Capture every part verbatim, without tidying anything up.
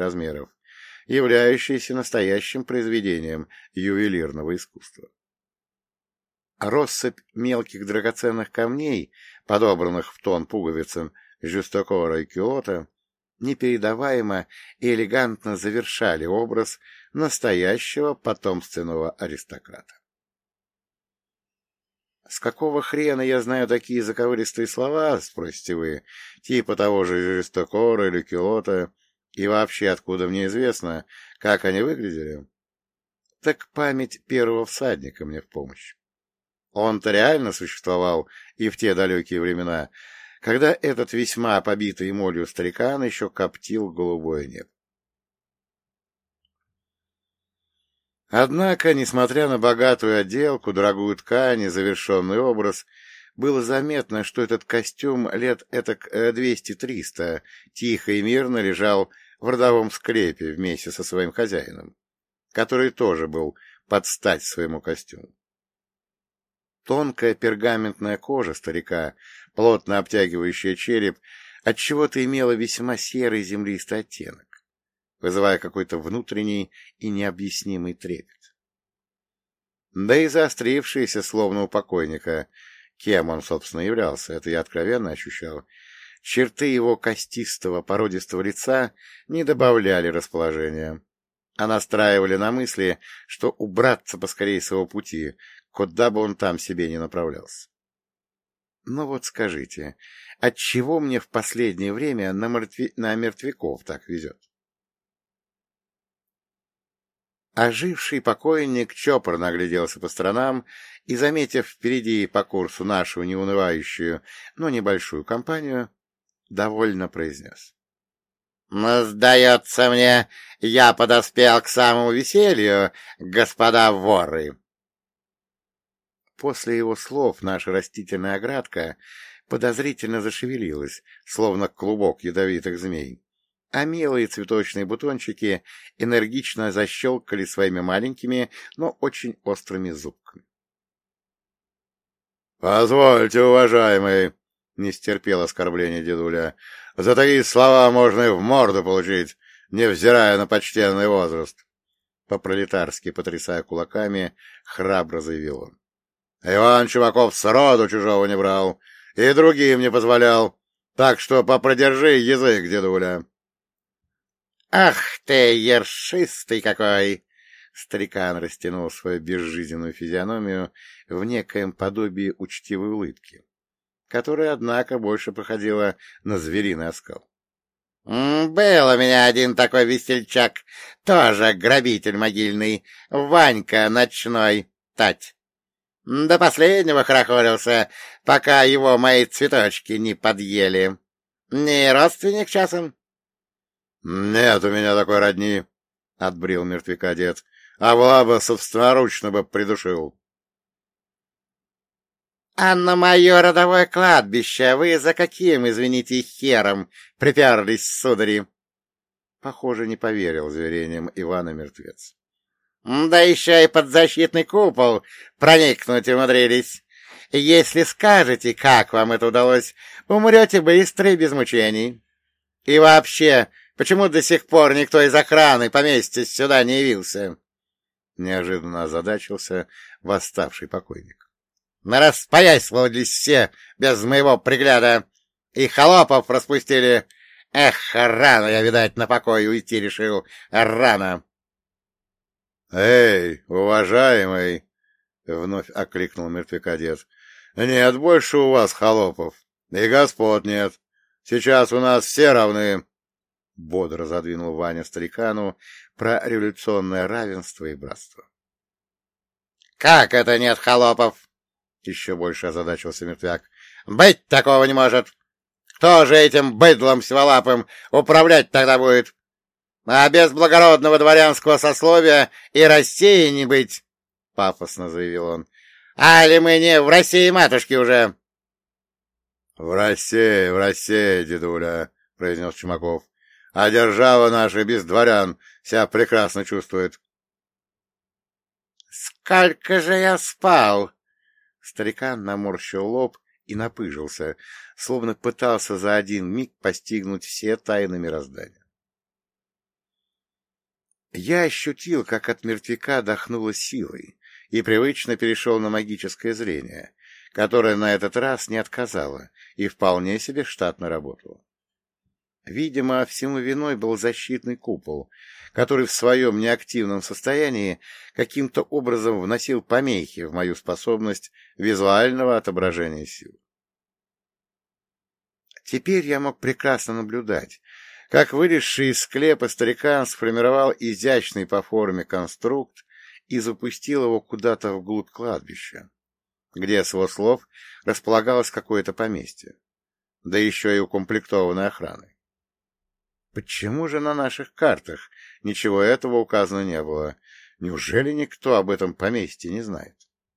размеров, являющийся настоящим произведением ювелирного искусства. Россыпь мелких драгоценных камней, подобранных в тон пуговицам Жюстокора и Киота, непередаваемо и элегантно завершали образ настоящего потомственного аристократа. «С какого хрена я знаю такие заковыристые слова?» — спросите вы, типа того же Жюстокора или Киота, и вообще откуда мне известно, как они выглядели? Так память первого всадника мне в помощь. Он-то реально существовал и в те далекие времена, когда этот весьма побитый молью старикан еще коптил голубое небо. Однако, несмотря на богатую отделку, дорогую ткань и завершенный образ, было заметно, что этот костюм лет этак двести-триста тихо и мирно лежал в родовом склепе вместе со своим хозяином, который тоже был под стать своему костюму. Тонкая пергаментная кожа старика, плотно обтягивающая череп, отчего-то имела весьма серый землистый оттенок, вызывая какой-то внутренний и необъяснимый трепет. Да и заострившиеся, словно у покойника, кем он, собственно, являлся, это я откровенно ощущал, черты его костистого, породистого лица не добавляли расположения, а настраивали на мысли, что убраться поскорее с его пути, куда бы он там себе не направлялся. Ну вот скажите, отчего мне в последнее время на, мертве... на мертвяков так везет? Оживший покойник чопорно огляделся по сторонам и, заметив впереди по курсу нашу неунывающую, но небольшую компанию, довольно произнес: «Ну, сдается мне, я подоспел к самому веселью, господа воры!» После его слов наша растительная оградка подозрительно зашевелилась, словно клубок ядовитых змей, а милые цветочные бутончики энергично защелкали своими маленькими, но очень острыми зубками. — Позвольте, уважаемый, — не стерпел оскорбления дедуля, — за такие слова можно и в морду получить, невзирая на почтенный возраст. По-пролетарски, потрясая кулаками, храбро заявил он. Иван Чумаков сроду чужого не брал и другим не позволял, так что попридержи язык, дедуля. — Ах ты, ершистый какой! — старикан растянул свою безжизненную физиономию в некоем подобии учтивой улыбки, которая, однако, больше походила на звериный оскал. — Был у меня один такой весельчак, тоже грабитель могильный, Ванька ночной, тать. До последнего хорохорился, пока его мои цветочки не подъели. Не родственник часом? — Нет у меня такой родни, — отбрил мертвяка дед, — а была бы собственноручно бы придушил. — А на мое родовое кладбище вы за каким, извините, хером приперлись, судари? Похоже, не поверил заверениям Ивана мертвец. Да еще и под защитный купол проникнуть умудрились. Если скажете, как вам это удалось, умрете быстро и без мучений. И вообще, почему до сих пор никто из охраны поместья сюда не явился? Неожиданно озадачился восставший покойник. Распоясывались все без моего пригляда, и холопов распустили. Эх, рано я, видать, на покой уйти решил, рано. — Эй, уважаемый! — вновь окликнул мертвяка дед. — Нет больше у вас холопов, и господ нет. Сейчас у нас все равны. Бодро задвинул Ваня старикану про революционное равенство и братство. — Как это нет холопов? — еще больше озадачился мертвяк. — Быть такого не может! Кто же этим быдлом сиволапым управлять тогда будет? А без благородного дворянского сословия и России не быть, — пафосно заявил он. — Али мы не в России матушки уже? — В России, в России, дедуля, — произнес Чумаков. — А держава наша без дворян себя прекрасно чувствует. — Сколько же я спал? Старикан наморщил лоб и напыжился, словно пытался за один миг постигнуть все тайны мироздания. Я ощутил, как от мертвяка дохнуло силой, и привычно перешел на магическое зрение, которое на этот раз не отказало и вполне себе штатно работало. Видимо, всему виной был защитный купол, который в своем неактивном состоянии каким-то образом вносил помехи в мою способность визуального отображения сил. Теперь я мог прекрасно наблюдать, как вылезший из склепа старикан сформировал изящный по форме конструкт и запустил его куда-то вглубь кладбища, где, с его слов, располагалось какое-то поместье, да еще и укомплектованное охраной. Почему же на наших картах ничего этого указано не было? Неужели никто об этом поместье не знает?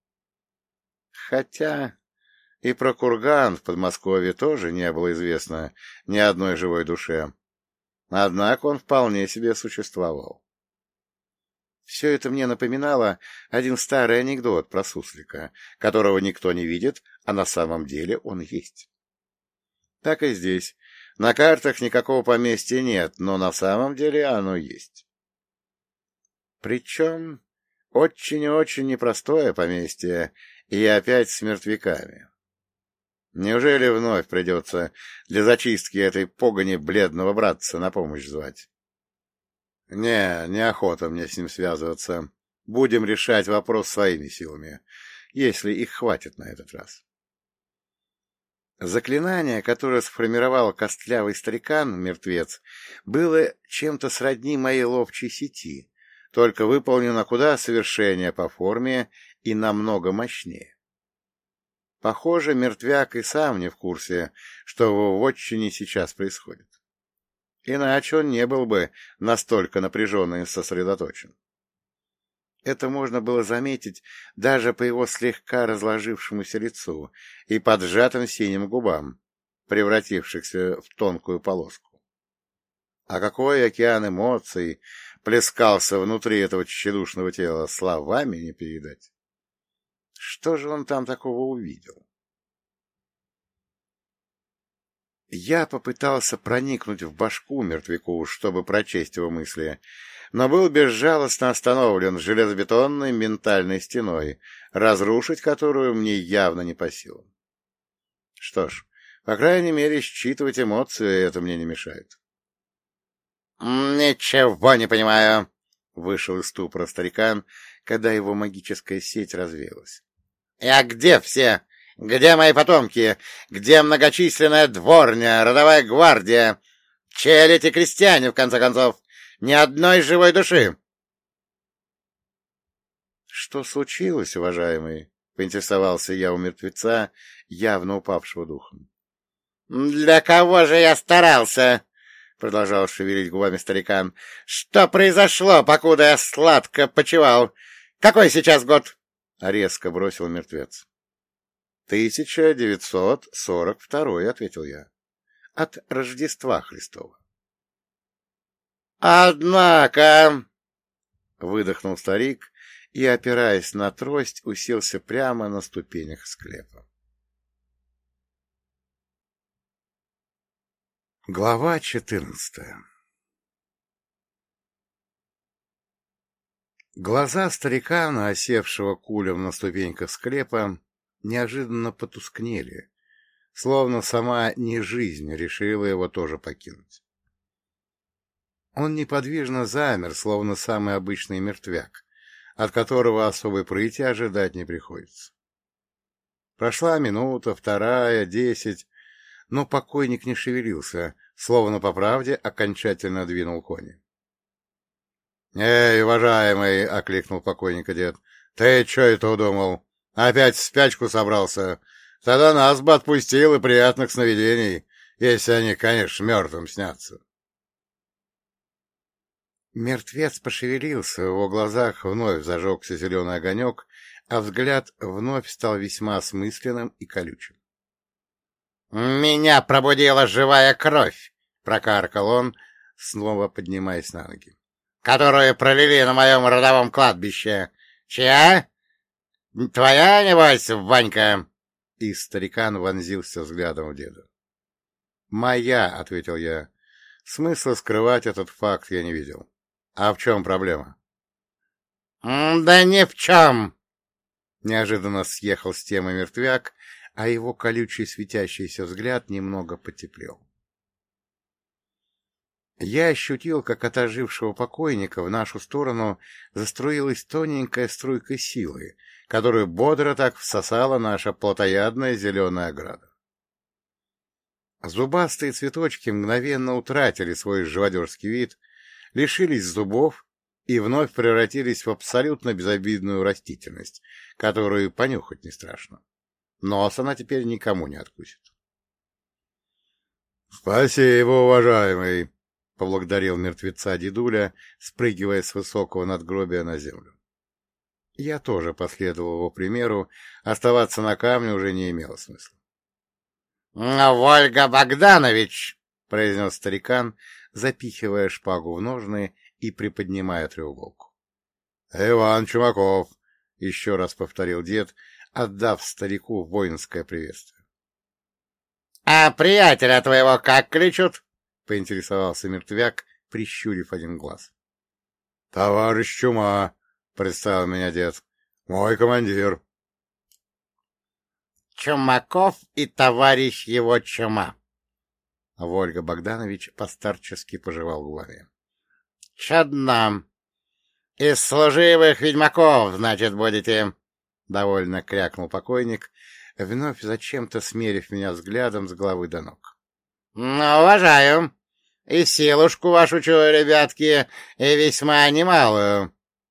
Хотя и про курган в Подмосковье тоже не было известно ни одной живой душе. Однако он вполне себе существовал. Все это мне напоминало один старый анекдот про суслика, которого никто не видит, а на самом деле он есть. Так и здесь. На картах никакого поместья нет, но на самом деле оно есть. Причем очень и очень непростое поместье, и опять с мертвяками. Неужели вновь придется для зачистки этой погони бледного братца на помощь звать? Не, неохота мне с ним связываться. Будем решать вопрос своими силами, если их хватит на этот раз. Заклинание, которое сформировал костлявый старикан-мертвец, было чем-то сродни моей ловчей сети, только выполнено куда совершеннее по форме и намного мощнее. Похоже, мертвяк и сам не в курсе, что в вотчине сейчас происходит. Иначе он не был бы настолько напряжен и сосредоточен. Это можно было заметить даже по его слегка разложившемуся лицу и поджатым синим губам, превратившихся в тонкую полоску. А какой океан эмоций плескался внутри этого тщедушного тела, словами не передать. Что же он там такого увидел? Я попытался проникнуть в башку мертвяку, чтобы прочесть его мысли, но был безжалостно остановлен железобетонной ментальной стеной, разрушить которую мне явно не по силам. Что ж, по крайней мере, считывать эмоции это мне не мешает. — Ничего не понимаю, — вышел из ступора старикан, когда его магическая сеть развеялась. — А где все? Где мои потомки? Где многочисленная дворня, родовая гвардия? Чьи эти крестьяне, в конце концов? Ни одной живой души. — Что случилось, уважаемый? — поинтересовался я у мертвеца, явно упавшего духом. — Для кого же я старался? — продолжал шевелить губами старикан. — Что произошло, покуда я сладко почивал? Какой сейчас год? — резко бросил мертвец. — Тысяча девятьсот сорок второй, — ответил я. — От Рождества Христова. — Однако, — выдохнул старик и, опираясь на трость, уселся прямо на ступенях склепа. Глава четырнадцатая. Глаза старикана, осевшего кулем на ступеньках склепа, неожиданно потускнели, словно сама не жизнь решила его тоже покинуть. Он неподвижно замер, словно самый обычный мертвяк, от которого особой прыти ожидать не приходится. Прошла минута, вторая, десять, но покойник не шевелился, словно по правде окончательно двинул кони. — Эй, уважаемый! — окликнул покойника дед. — Ты что это удумал? Опять в спячку собрался? Тогда нас бы отпустил и приятных сновидений, если они, конечно, мертвым снятся. Мертвец пошевелился, в его глазах вновь зажегся зеленый огонек, а взгляд вновь стал весьма осмысленным и колючим. — Меня пробудила живая кровь! — прокаркал он, снова поднимаясь на ноги. — Которую пролили на моем родовом кладбище. Чья? Твоя, небось, Ванька? И старикан вонзился взглядом в деда. — Моя, — ответил я. Смысла скрывать этот факт я не видел. А в чем проблема? — Да ни в чем! Неожиданно съехал с темы мертвяк, а его колючий светящийся взгляд немного потеплел. Я ощутил, как от ожившего покойника в нашу сторону заструилась тоненькая струйка силы, которую бодро так всосала наша плотоядная зеленая ограда. Зубастые цветочки мгновенно утратили свой живодерский вид, лишились зубов и вновь превратились в абсолютно безобидную растительность, которую понюхать не страшно. Нос она теперь никому не откусит. — Спасибо, уважаемый! — поблагодарил мертвеца дедуля, спрыгивая с высокого надгробия на землю. Я тоже последовал его примеру, оставаться на камне уже не имело смысла. — Вольга Богданович! — произнес старикан, запихивая шпагу в ножны и приподнимая треуголку. — Иван Чумаков! — еще раз повторил дед, отдав старику воинское приветствие. — А приятеля твоего как кличут? — поинтересовался мертвяк, прищурив один глаз. — Товарищ Чума, — представил меня дед, — мой командир. — Чумаков и товарищ его Чума. Вольга Богданович постарчески пожевал губами. — Чудно. Из служивых ведьмаков, значит, будете, — довольно крякнул покойник, вновь зачем-то смерив меня взглядом с головы до ног. — Ну, уважаю. И силушку вашу чую, ребятки, и весьма немалую.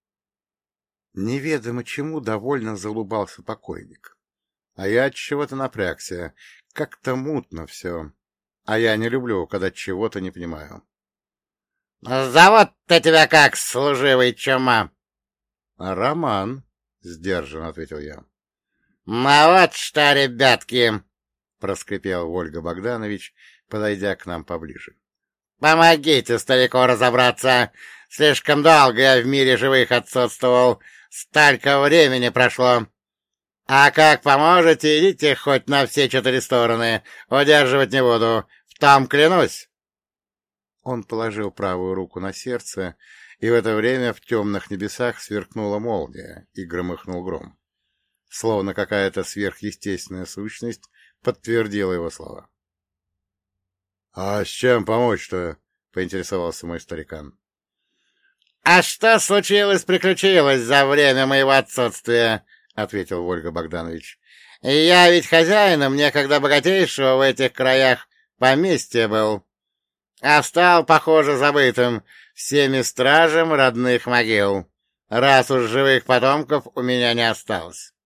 Неведомо чему довольно залыбался покойник. А я от чего-то напрягся. Как-то мутно все. А я не люблю, когда чего-то не понимаю. — Зовут-то тебя как, служивый Чума? — Роман, — сдержанно ответил я. — Ну вот что, ребятки, — проскрипел Вольга Богданович, подойдя к нам поближе. — помогите старику разобраться. Слишком долго я в мире живых отсутствовал. Столько времени прошло. А как поможете, идите хоть на все четыре стороны. Удерживать не буду. В том клянусь. Он положил правую руку на сердце, и в это время в темных небесах сверкнула молния и громыхнул гром. Словно какая-то сверхъестественная сущность подтвердила его слова. — А с чем помочь-то? — поинтересовался мой старикан. — А что случилось-приключилось за время моего отсутствия? — ответил Вольга Богданович. — Я ведь хозяином некогда богатейшего в этих краях поместья был, а стал, похоже, забытым всеми стражем родных могил, раз уж живых потомков у меня не осталось.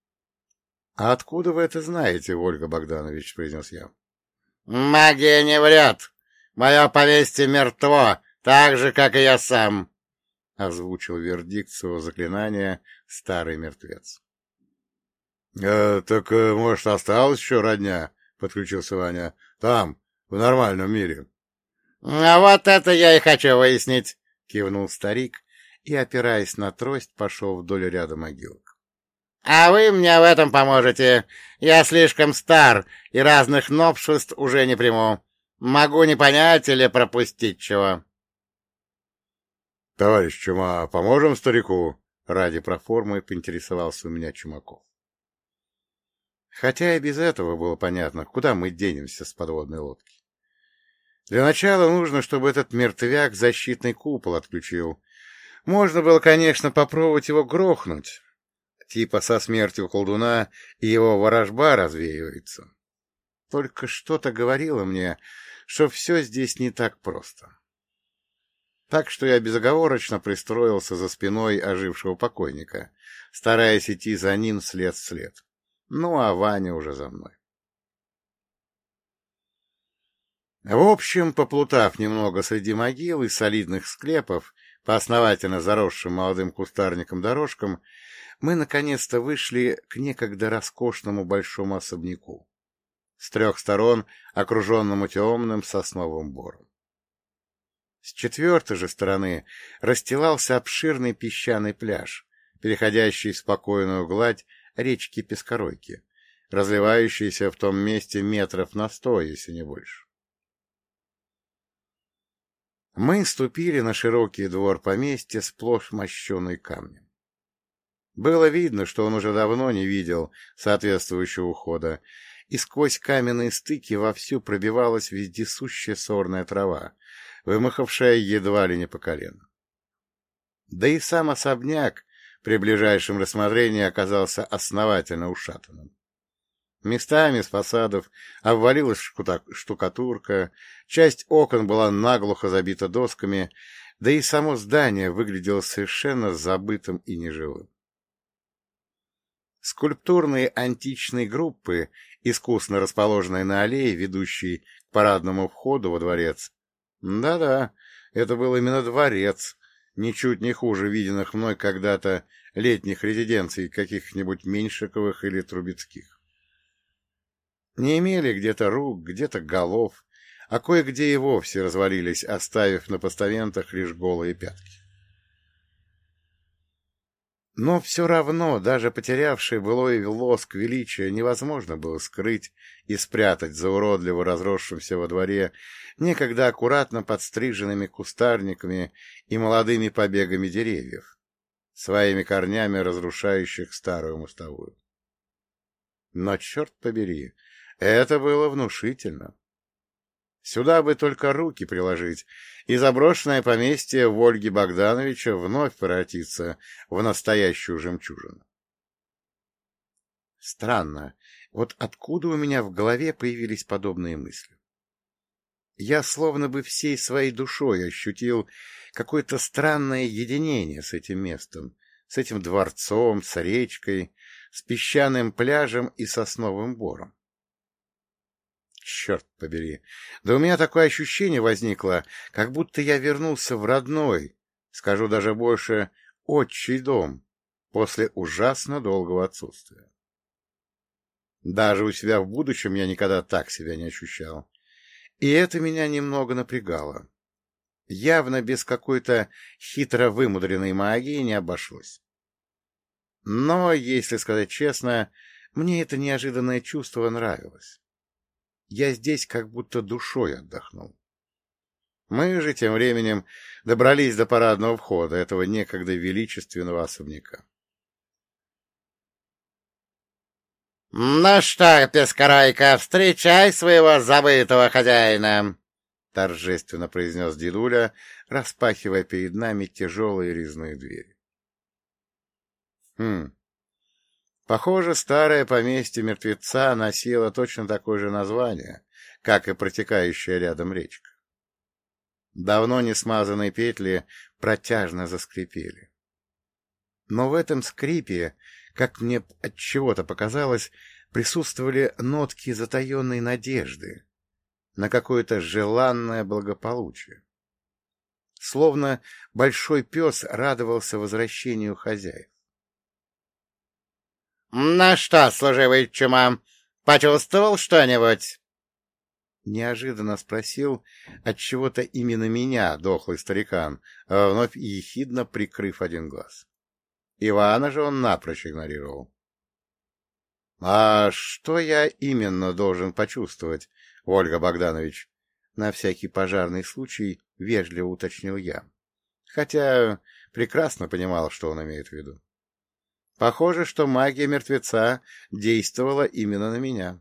— А откуда вы это знаете, Вольга Богданович? — произнес я. — Магия не врет. Мое поместье мертво, так же, как и я сам, — озвучил вердикт своего заклинания старый мертвец. «Э, — Так, может, осталась еще родня? — подключился Ваня. — Там, в нормальном мире. — А вот это я и хочу выяснить, — кивнул старик и, опираясь на трость, пошел вдоль ряда могилок. — А вы мне в этом поможете. Я слишком стар и разных новшеств уже не приму. Могу не понять или пропустить чего. — Товарищ Чума, поможем старику? — ради проформы поинтересовался у меня Чумаков. Хотя и без этого было понятно, куда мы денемся с подводной лодки. Для начала нужно, чтобы этот мертвяк защитный купол отключил. Можно было, конечно, попробовать его грохнуть. Типа со смертью колдуна и его ворожба развеивается. Только что-то говорило мне, что все здесь не так просто. Так что я безоговорочно пристроился за спиной ожившего покойника, стараясь идти за ним след в след. Ну, а Ваня уже за мной. В общем, поплутав немного среди могил и солидных склепов по основательно заросшим молодым кустарником дорожкам, мы наконец-то вышли к некогда роскошному большому особняку, с трех сторон окруженному темным сосновым бором. С четвертой же стороны расстилался обширный песчаный пляж, переходящий в спокойную гладь речки Пескоройки, разливающейся в том месте метров на сто, если не больше. Мы ступили на широкий двор поместья, сплошь мощеный камнем. Было видно, что он уже давно не видел соответствующего ухода, и сквозь каменные стыки вовсю пробивалась вездесущая сорная трава, вымахавшая едва ли не по колено. Да и сам особняк при ближайшем рассмотрении оказался основательно ушатанным. Местами с фасадов обвалилась штукатурка, часть окон была наглухо забита досками, да и само здание выглядело совершенно забытым и неживым. Скульптурные античные группы, искусно расположенные на аллее, ведущей к парадному входу во дворец. Да-да, это был именно дворец, ничуть не хуже виденных мной когда-то летних резиденций каких-нибудь Меньшиковых или Трубецких. Не имели где-то рук, где-то голов, а кое-где и вовсе развалились, оставив на постаментах лишь голые пятки. Но все равно, даже потерявший былой лоск величия, невозможно было скрыть и спрятать за уродливо разросшимся во дворе некогда аккуратно подстриженными кустарниками и молодыми побегами деревьев, своими корнями разрушающих старую мостовую. Но, черт побери, это было внушительно. Сюда бы только руки приложить, и заброшенное поместье Вольги Богдановича вновь превратится в настоящую жемчужину. Странно, вот откуда у меня в голове появились подобные мысли? Я словно бы всей своей душой ощутил какое-то странное единение с этим местом, с этим дворцом, с речкой, с песчаным пляжем и сосновым бором. Черт побери! Да у меня такое ощущение возникло, как будто я вернулся в родной, скажу даже больше, отчий дом, после ужасно долгого отсутствия. Даже у себя в будущем я никогда так себя не ощущал. И это меня немного напрягало. Явно без какой-то хитро вымудренной магии не обошлось. Но, если сказать честно, мне это неожиданное чувство нравилось. Я здесь как будто душой отдохнул. Мы же тем временем добрались до парадного входа этого некогда величественного особняка. — Ну что, Пескаройка, встречай своего забытого хозяина! — торжественно произнес дедуля, распахивая перед нами тяжелые резные двери. Хм... Похоже, старое поместье мертвеца носило точно такое же название, как и протекающая рядом речка. Давно не смазанные петли протяжно заскрипели. Но в этом скрипе, как мне отчего-то показалось, присутствовали нотки затаенной надежды на какое-то желанное благополучие. Словно большой пес радовался возвращению хозяев. — Ну что, служивый чума, почувствовал что-нибудь? — неожиданно спросил отчего-то именно меня дохлый старикан, вновь ехидно прикрыв один глаз. Ивана же он напрочь игнорировал. — А что я именно должен почувствовать, Ольга Богданович? На всякий пожарный случай вежливо уточнил я, хотя прекрасно понимал, что он имеет в виду. Похоже, что магия мертвеца действовала именно на меня.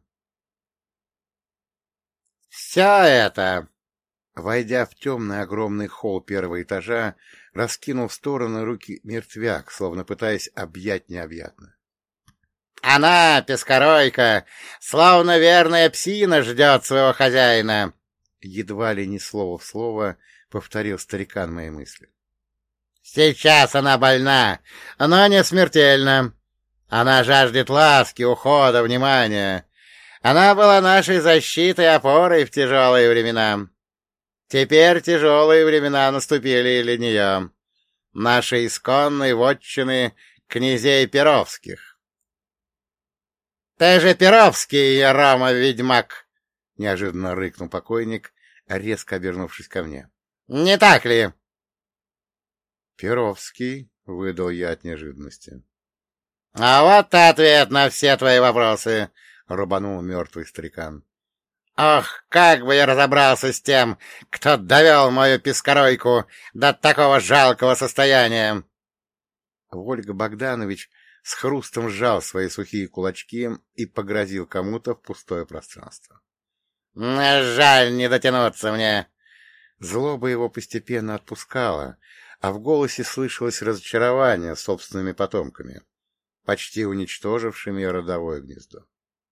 — Все это... Войдя в темный огромный холл первого этажа, раскинул в стороны руки мертвяк, словно пытаясь объять необъятное. — Она, Пескаройка, словно верная псина ждет своего хозяина! — едва ли не слово в слово повторил старикан мои мысли. Сейчас она больна, но не смертельна. Она жаждет ласки, ухода, внимания. Она была нашей защитой и опорой в тяжелые времена. Теперь тяжелые времена наступили для нее. Наши исконные вотчины князей Перовских. — Ты же Перовский, Рома-ведьмак! — неожиданно рыкнул покойник, резко обернувшись ко мне. — Не так ли? — Перовский, — выдал я от неожиданности. — А вот ответ на все твои вопросы, — рубанул мертвый старикан. — Ох, как бы я разобрался с тем, кто довел мою пескаройку до такого жалкого состояния!» Вольга Богданович с хрустом сжал свои сухие кулачки и погрозил кому-то в пустое пространство. «Жаль не дотянуться мне!» Злоба его постепенно отпускала, а в голосе слышалось разочарование собственными потомками, почти уничтожившими родовое гнездо.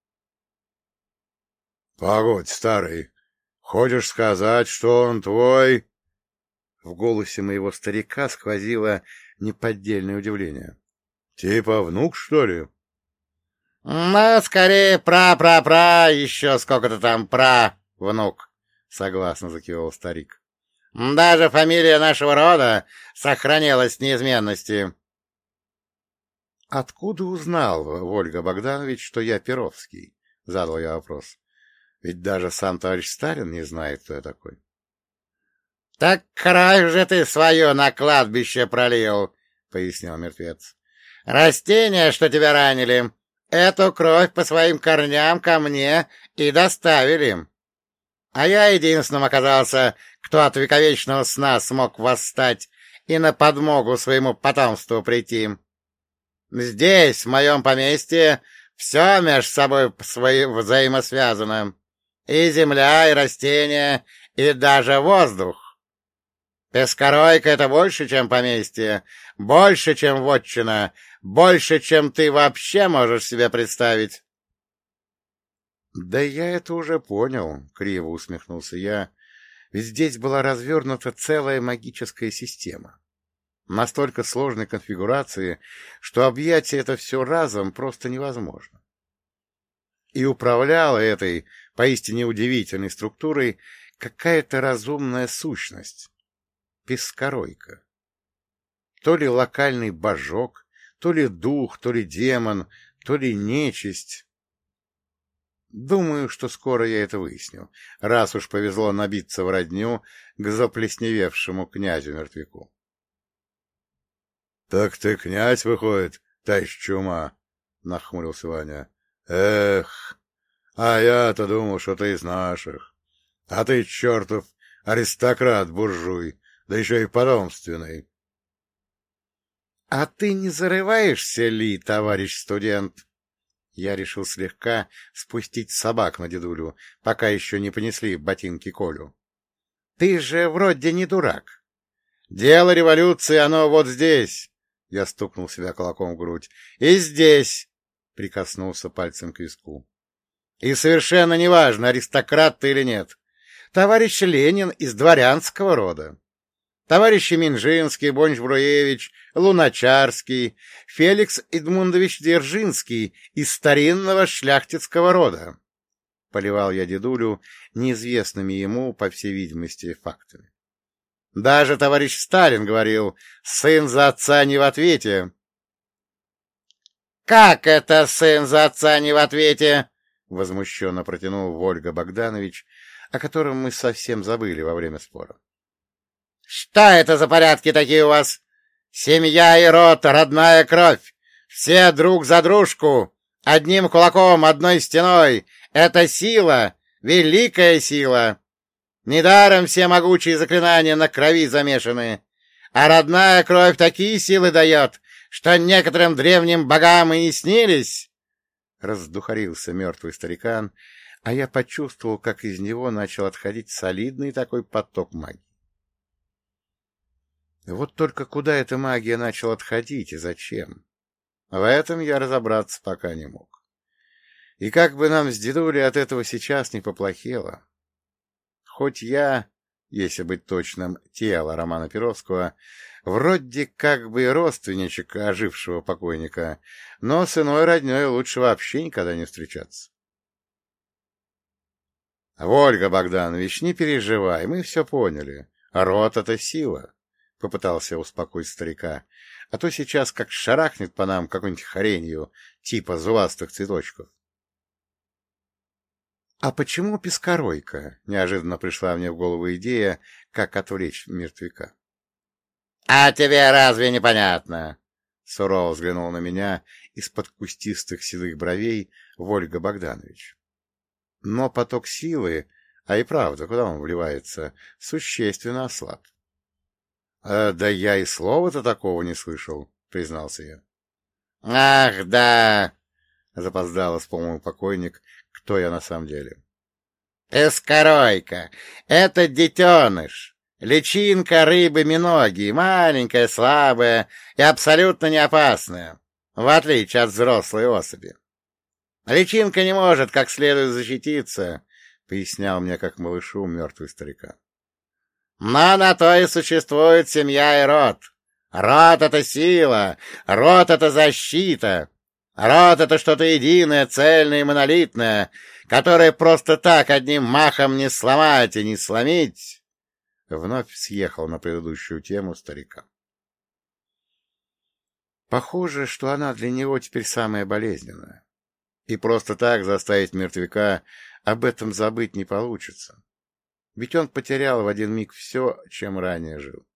— Погодь, старый, хочешь сказать, что он твой? В голосе моего старика сквозило неподдельное удивление. — Типа внук, что ли? — Ну, скорее, пра-пра-пра, еще сколько-то там пра-внук, — согласно закивал старик. — Даже фамилия нашего рода сохранилась в неизменности. — Откуда узнал Вольга Богданович, что я Перовский? — задал я вопрос. — Ведь даже сам товарищ Сталин не знает, кто я такой. — Так кровь же ты свою на кладбище пролил, — пояснил мертвец. — Растения, что тебя ранили, эту кровь по своим корням ко мне и доставили. А я единственным оказался, кто от вековечного сна смог восстать и на подмогу своему потомству прийти. Здесь, в моем поместье, все между собой свои взаимосвязано. И земля, и растения, и даже воздух. Пескаройка — это больше, чем поместье, больше, чем вотчина, больше, чем ты вообще можешь себе представить. — Да я это уже понял, — криво усмехнулся я, — ведь здесь была развернута целая магическая система. Настолько сложной конфигурации, что объять это все разом просто невозможно. И управляла этой поистине удивительной структурой какая-то разумная сущность — пескаройка. То ли локальный божок, то ли дух, то ли демон, то ли нечисть. Думаю, что скоро я это выясню, раз уж повезло набиться в родню к заплесневевшему князю-мертвяку. — Так ты князь, выходит, товарищ Чума? — нахмурился Ваня. — Эх, а я-то думал, что ты из наших. А ты, чертов, аристократ-буржуй, да еще и потомственный. — А ты не зарываешься ли, товарищ студент? Я решил слегка спустить собак на дедулю, пока еще не понесли ботинки Колю. — Ты же вроде не дурак. Дело революции, оно вот здесь. Я стукнул себя кулаком в грудь. — И здесь! — прикоснулся пальцем к виску. — И совершенно неважно, аристократ ты или нет. Товарищ Ленин из дворянского рода. Товарищи Минжинский, Бонч-Бруевич, Луначарский, Феликс Эдмундович Дзержинский из старинного шляхтицкого рода. Поливал я дедулю неизвестными ему, по всей видимости, фактами. Даже товарищ Сталин говорил: «Сын за отца не в ответе». «Как это сын за отца не в ответе?» — возмущенно протянул Вольга Богданович, о котором мы совсем забыли во время спора. «Что это за порядки такие у вас? Семья и род, родная кровь. Все друг за дружку, одним кулаком, одной стеной. Это сила, великая сила. Недаром все могучие заклинания на крови замешаны. А родная кровь такие силы дает, что некоторым древним богам и не снились». Раздухарился мертвый старикан, а я почувствовал, как из него начал отходить солидный такой поток магии. Вот только куда эта магия начала отходить и зачем? В этом я разобраться пока не мог. И как бы нам с дедулей от этого сейчас не поплохело. Хоть я, если быть точным, тело Романа Перовского, вроде как бы и родственничек ожившего покойника, но с иной родней лучше вообще никогда не встречаться. — Вольга Богданович, не переживай, мы все поняли. Род — это сила. — попытался успокоить старика, — а то сейчас как шарахнет по нам какой-нибудь хренью, типа зубастых цветочков. — А почему пескаройка? — неожиданно пришла мне в голову идея, как отвлечь мертвяка. — А тебе разве непонятно? — сурово взглянул на меня из-под кустистых седых бровей Вольга Богданович. Но поток силы, а и правда, куда он вливается, существенно ослаб. «Э, — Да я и слова-то такого не слышал, — признался я. — Ах, да! — запоздало вспомнил покойник, кто я на самом деле. — Пескоройка! Это детеныш! Личинка рыбы-миноги, маленькая, слабая и абсолютно не опасная, в отличие от взрослой особи. Личинка не может как следует защититься, — пояснял мне как малышу мертвый старика. Но на то и существует семья и род. Род — это сила, род — это защита. Род — это что-то единое, цельное и монолитное, которое просто так одним махом не сломать и не сломить. Вновь съехал на предыдущую тему старика. Похоже, что она для него теперь самая болезненная. И просто так заставить мертвяка об этом забыть не получится. Ведь он потерял в один миг все, чем ранее жил.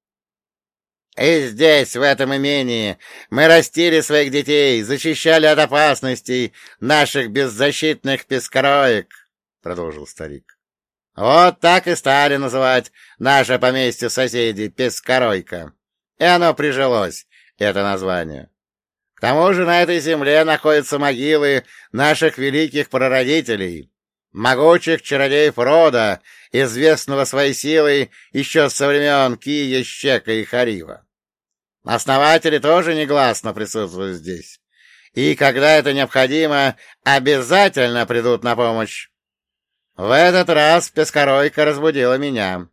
И здесь, в этом имении, мы растили своих детей, защищали от опасностей наших беззащитных пескороек, — продолжил старик. Вот так и стали называть наше поместье соседей Пескоройка. И оно прижилось, это название. К тому же на этой земле находятся могилы наших великих прародителей, могучих чародеев рода, известного своей силой еще со времен Кия, Щека и Харива. Основатели тоже негласно присутствуют здесь, и, когда это необходимо, обязательно придут на помощь. В этот раз Пескоройка разбудила меня.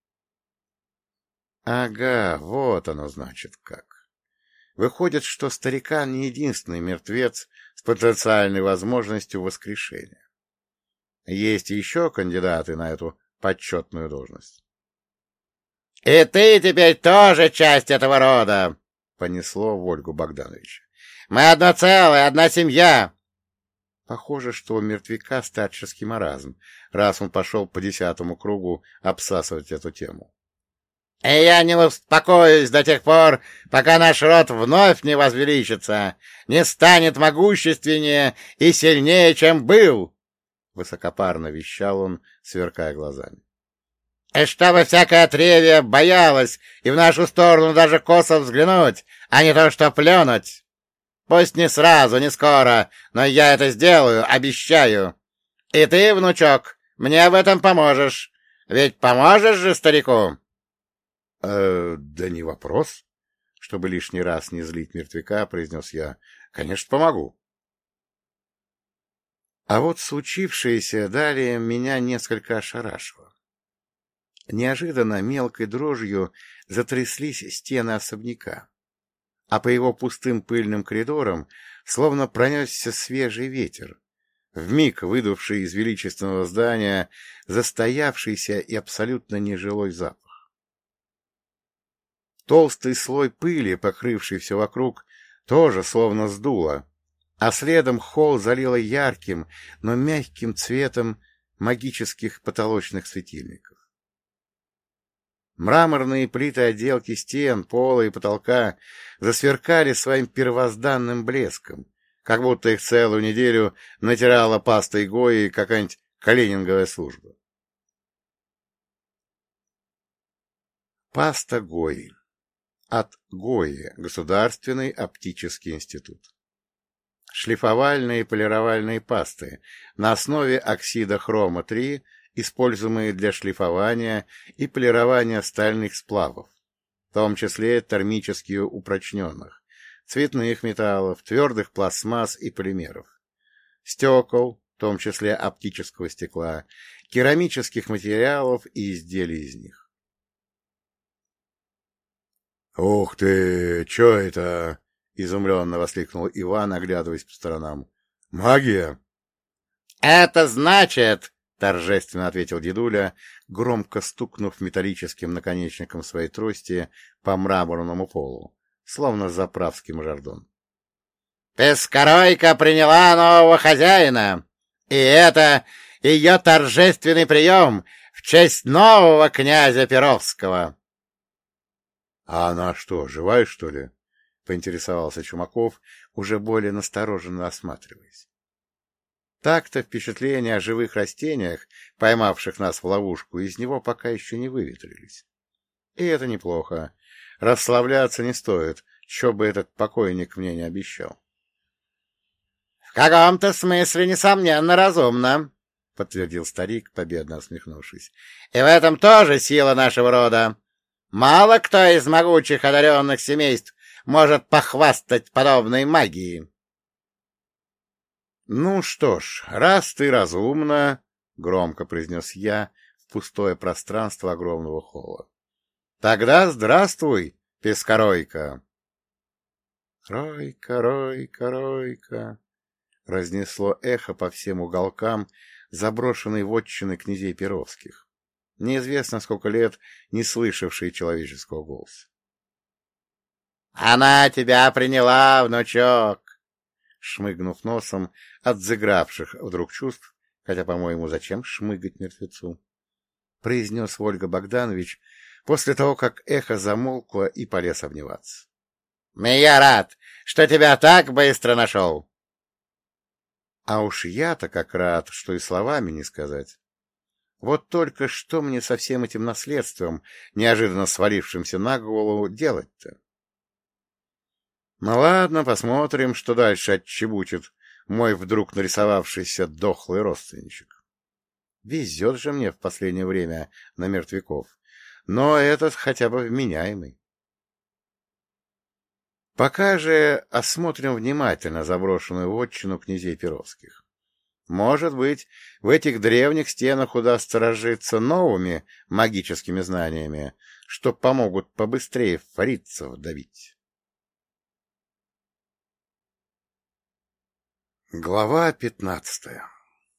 Ага, вот оно значит как. Выходит, что старикан не единственный мертвец с потенциальной возможностью воскрешения. Есть еще кандидаты на эту почетную должность. — И ты теперь тоже часть этого рода! — понесло Вольгу Богдановича. — Мы одно целое, одна семья! Похоже, что у мертвяка старческий маразм, раз он пошел по десятому кругу обсасывать эту тему. — И я не успокоюсь до тех пор, пока наш род вновь не возвеличится, не станет могущественнее и сильнее, чем был! — высокопарно вещал он, сверкая глазами. — И чтобы всякое отребье боялось и в нашу сторону даже косо взглянуть, а не то что плюнуть. Пусть не сразу, не скоро, но я это сделаю, обещаю. И ты, внучок, мне в этом поможешь. Ведь поможешь же старику? Э, — Да не вопрос. Чтобы лишний раз не злить мертвяка, произнес я. — Конечно, помогу. А вот случившееся далее меня несколько ошарашило. Неожиданно мелкой дрожью затряслись стены особняка, а по его пустым пыльным коридорам словно пронесся свежий ветер, вмиг выдувший из величественного здания застоявшийся и абсолютно нежилой запах. Толстый слой пыли, покрывший все вокруг, тоже словно сдуло, а следом холл залило ярким, но мягким цветом магических потолочных светильников. Мраморные плиты отделки стен, пола и потолка засверкали своим первозданным блеском, как будто их целую неделю натирала пастой Гои какая-нибудь клининговая служба. Паста Гои. От Гои. Государственный оптический институт. Шлифовальные и полировальные пасты на основе оксида хрома три, используемые для шлифования и полирования стальных сплавов, в том числе термически упрочненных, цветных металлов, твердых пластмасс и полимеров, стекол, в том числе оптического стекла, керамических материалов и изделий из них. — Ух ты! Чё это? — изумленно воскликнул Иван, оглядываясь по сторонам. — Магия! — Это значит... — торжественно ответил дедуля, громко стукнув металлическим наконечником своей трости по мраморному полу, словно заправский мажордом. — Пескоройка приняла нового хозяина, и это ее торжественный прием в честь нового князя Перовского. — А она что, живая, что ли? — поинтересовался Чумаков, уже более настороженно осматриваясь. Так-то впечатления о живых растениях, поймавших нас в ловушку, из него пока еще не выветрились. И это неплохо. Расслабляться не стоит, что бы этот покойник мне не обещал. — В каком-то смысле, несомненно, разумно, — подтвердил старик, победно усмехнувшись. — И в этом тоже сила нашего рода. Мало кто из могучих одаренных семейств может похвастать подобной магией. — Ну что ж, раз ты разумна, — громко произнес я в пустое пространство огромного холла. — Тогда здравствуй, пескаройка. — Ройка, ройка, ройка, — разнесло эхо по всем уголкам заброшенной вотчины князей Перовских, неизвестно сколько лет не слышавший человеческого голоса. — Она тебя приняла, внучок! Шмыгнув носом от загравших вдруг чувств, хотя, по-моему, зачем шмыгать мертвецу, произнес Вольга Богданович после того, как эхо замолкло и полез обниматься. — Я рад, что тебя так быстро нашел. А уж я-то как рад, что и словами не сказать. Вот только что мне со всем этим наследством, неожиданно свалившимся на голову, делать-то? Ну ладно, посмотрим, что дальше отчебучит мой вдруг нарисовавшийся дохлый родственничек. Везет же мне в последнее время на мертвяков, но этот хотя бы вменяемый. Пока же осмотрим внимательно заброшенную вотчину князей Перовских. Может быть, в этих древних стенах удастся разжиться новыми магическими знаниями, что помогут побыстрее фрицев давить. Глава пятнадцатая.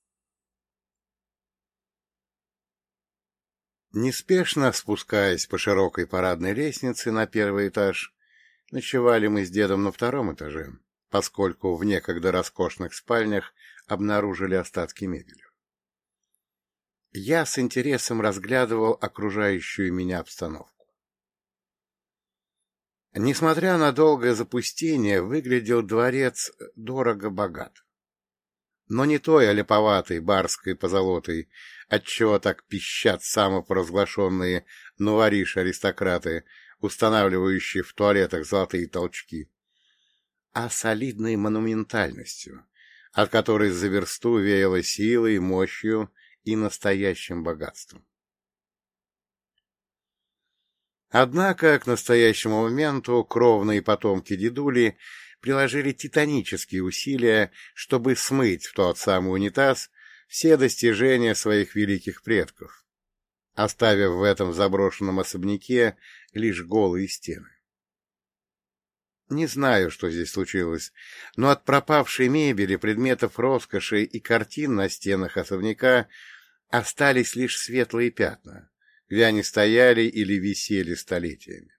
Неспешно спускаясь по широкой парадной лестнице на первый этаж, ночевали мы с дедом на втором этаже, поскольку в некогда роскошных спальнях обнаружили остатки мебели. Я с интересом разглядывал окружающую меня обстановку. Несмотря на долгое запустение, выглядел дворец дорого-богато. Но не той олиповатой барской позолотой, отчего так пищат самопоразглашенные нуариши-аристократы, устанавливающие в туалетах золотые толчки, а солидной монументальностью, от которой за версту веяло силой, мощью и настоящим богатством. Однако к настоящему моменту кровные потомки дедули приложили титанические усилия, чтобы смыть в тот самый унитаз все достижения своих великих предков, оставив в этом заброшенном особняке лишь голые стены. Не знаю, что здесь случилось, но от пропавшей мебели, предметов роскоши и картин на стенах особняка остались лишь светлые пятна, где они стояли или висели столетиями.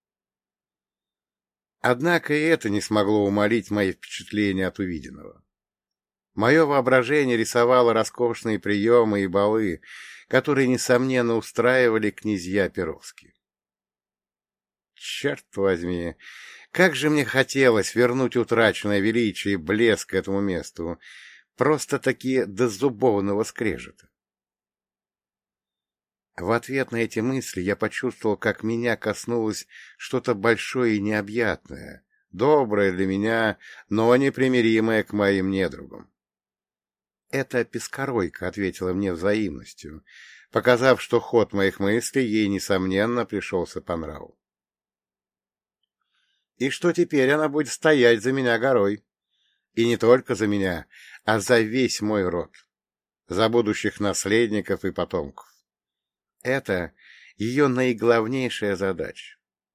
Однако и это не смогло умалить мои впечатления от увиденного. Мое воображение рисовало роскошные приемы и балы, которые, несомненно, устраивали князья Перовские. Черт возьми, как же мне хотелось вернуть утраченное величие и блеск этому месту, просто-таки до зубовного скрежета. В ответ на эти мысли я почувствовал, как меня коснулось что-то большое и необъятное, доброе для меня, но непримиримое к моим недругам. Эта пескаройка ответила мне взаимностью, показав, что ход моих мыслей ей, несомненно, пришелся по нраву. И что теперь она будет стоять за меня горой. И не только за меня, а за весь мой род, за будущих наследников и потомков. Это ее наиглавнейшая задача.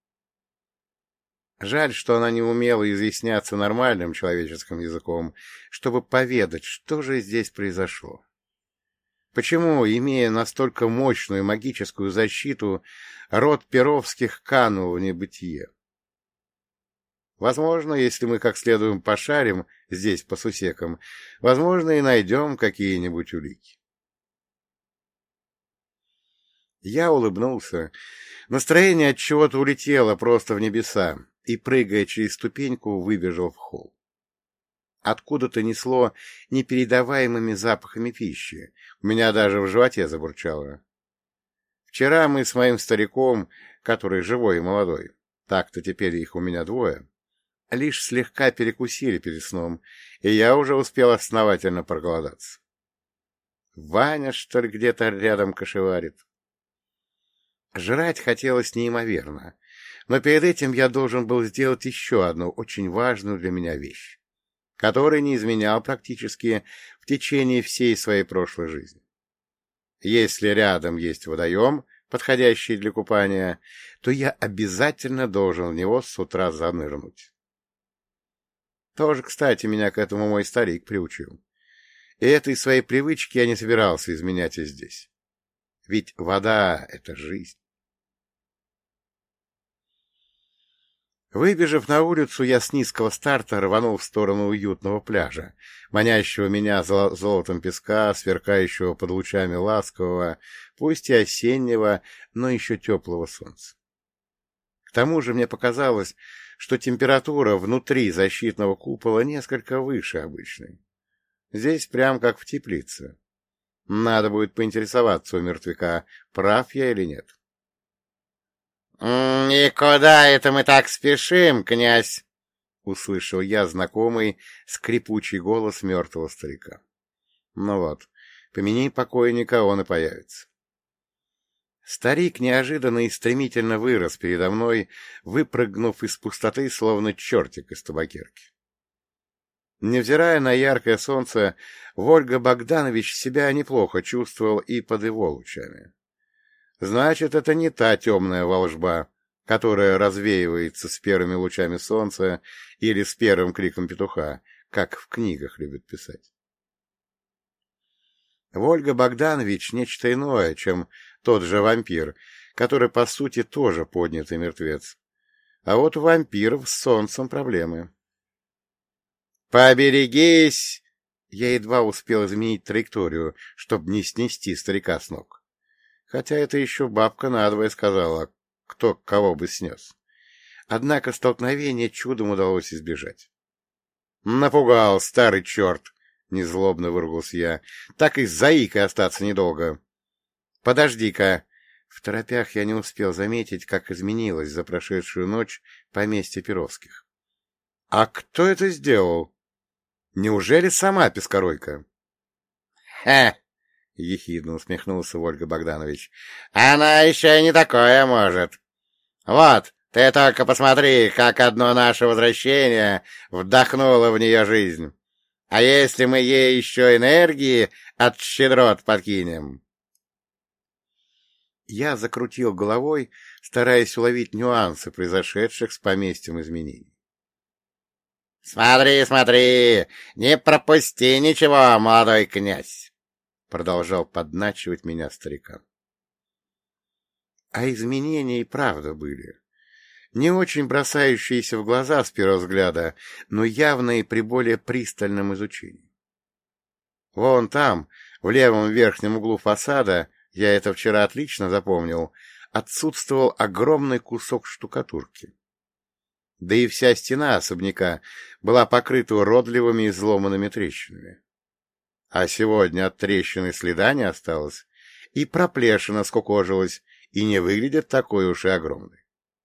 Жаль, что она не умела изъясняться нормальным человеческим языком, чтобы поведать, что же здесь произошло. Почему, имея настолько мощную магическую защиту, род Перовских канул в небытие? Возможно, если мы как следует пошарим здесь по сусекам, возможно, и найдем какие-нибудь улики. Я улыбнулся. Настроение от чего-то улетело просто в небеса и, прыгая через ступеньку, выбежал в холл. Откуда-то несло непередаваемыми запахами пищи. У меня даже в животе забурчало. Вчера мы с моим стариком, который живой и молодой, так-то теперь их у меня двое, лишь слегка перекусили перед сном, и я уже успел основательно проголодаться. Ваня, что ли, где-то рядом кошеварит? Жрать хотелось неимоверно, но перед этим я должен был сделать еще одну очень важную для меня вещь, которой не изменял практически в течение всей своей прошлой жизни. Если рядом есть водоем, подходящий для купания, то я обязательно должен в него с утра занырнуть. Тоже, кстати, меня к этому мой старик приучил. И этой своей привычки я не собирался изменять и здесь. Ведь вода — это жизнь. Выбежав на улицу, я с низкого старта рванул в сторону уютного пляжа, манящего меня золотом песка, сверкающего под лучами ласкового, пусть и осеннего, но еще теплого солнца. К тому же мне показалось, что температура внутри защитного купола несколько выше обычной. Здесь прям как в теплице. Надо будет поинтересоваться у мертвяка, прав я или нет. — Никуда это мы так спешим, князь? — услышал я знакомый скрипучий голос мертвого старика. Ну вот, помяни покойника, он и появится. Старик неожиданно и стремительно вырос передо мной, выпрыгнув из пустоты, словно чертик из табакерки. Невзирая на яркое солнце, Вольга Богданович себя неплохо чувствовал и под его лучами. Значит, это не та темная волжба, которая развеивается с первыми лучами солнца или с первым криком петуха, как в книгах любят писать. Вольга Богданович — нечто иное, чем тот же вампир, который, по сути, тоже поднятый мертвец. А вот у вампиров с солнцем проблемы. «Поберегись!» Я едва успел изменить траекторию, чтобы не снести старика с ног. Хотя это еще бабка надвое сказала, кто кого бы снес. Однако столкновение чудом удалось избежать. «Напугал, старый черт!» — незлобно выругался я. «Так и с заикой остаться недолго. Подожди-ка!» В торопях я не успел заметить, как изменилось за прошедшую ночь поместье Перовских. «А кто это сделал? Неужели сама Пескоройка?» «Ха!» — ехидно усмехнулся Вольга Богданович. — Она еще и не такое может. Вот, ты только посмотри, как одно наше возвращение вдохнуло в нее жизнь. А если мы ей еще энергии от щедрот подкинем? Я закрутил головой, стараясь уловить нюансы произошедших с поместьем изменений. — Смотри, смотри, не пропусти ничего, молодой князь! Продолжал подначивать меня старикан. А изменения и правда были. Не очень бросающиеся в глаза с первого взгляда, но явные при более пристальном изучении. Вон там, в левом верхнем углу фасада, я это вчера отлично запомнил, отсутствовал огромный кусок штукатурки. Да и вся стена особняка была покрыта уродливыми и изломанными трещинами. А сегодня от трещины следа не осталось, и проплешина скукожилась, и не выглядит такой уж и огромной.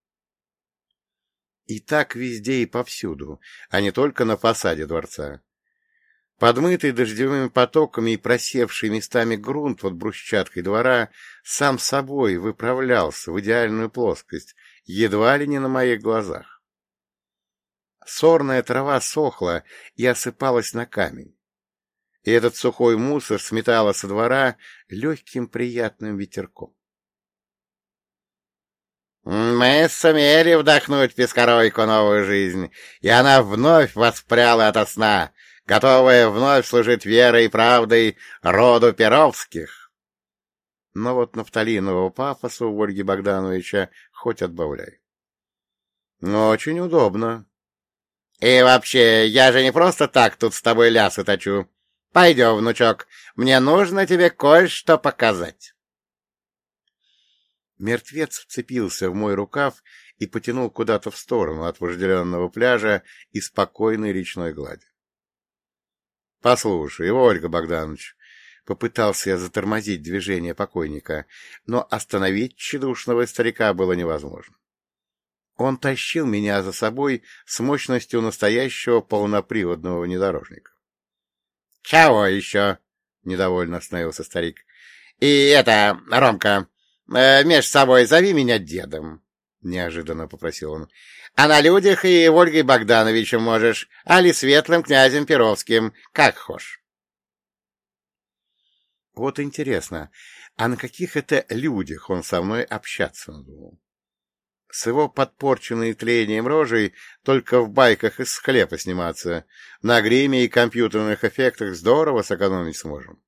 И так везде и повсюду, а не только на фасаде дворца. Подмытый дождевыми потоками и просевший местами грунт под брусчаткой двора сам собой выправлялся в идеальную плоскость, едва ли не на моих глазах. Сорная трава сохла и осыпалась на камень. И этот сухой мусор сметало со двора легким приятным ветерком. «Мы сумели вдохнуть Пескоройку новую жизнь, и она вновь воспряла ото сна, готовая вновь служить верой и правдой роду Перовских». Но вот нафталинового пафоса у Ольги Богдановича хоть отбавляй. Но очень удобно. «И вообще, я же не просто так тут с тобой лясы точу. Пойдем, внучок, мне нужно тебе кое-что показать». Мертвец вцепился в мой рукав и потянул куда-то в сторону от вожделенного пляжа и спокойной речной глади. — Послушай, Ольга Богданович, попытался я затормозить движение покойника, но остановить тщедушного старика было невозможно. Он тащил меня за собой с мощностью настоящего полноприводного внедорожника. — Чего еще? — недовольно остановился старик. — И это, Ромка, э, меж собой зови меня дедом, — неожиданно попросил он. — А на людях и Ольгой Богдановичем можешь, али светлым князем Перовским, как хошь. Вот интересно, а на каких это людях он со мной общаться надумал? С его подпорченной тлением рожей только в байках из склепа сниматься. На гриме и компьютерных эффектах здорово сэкономить сможем.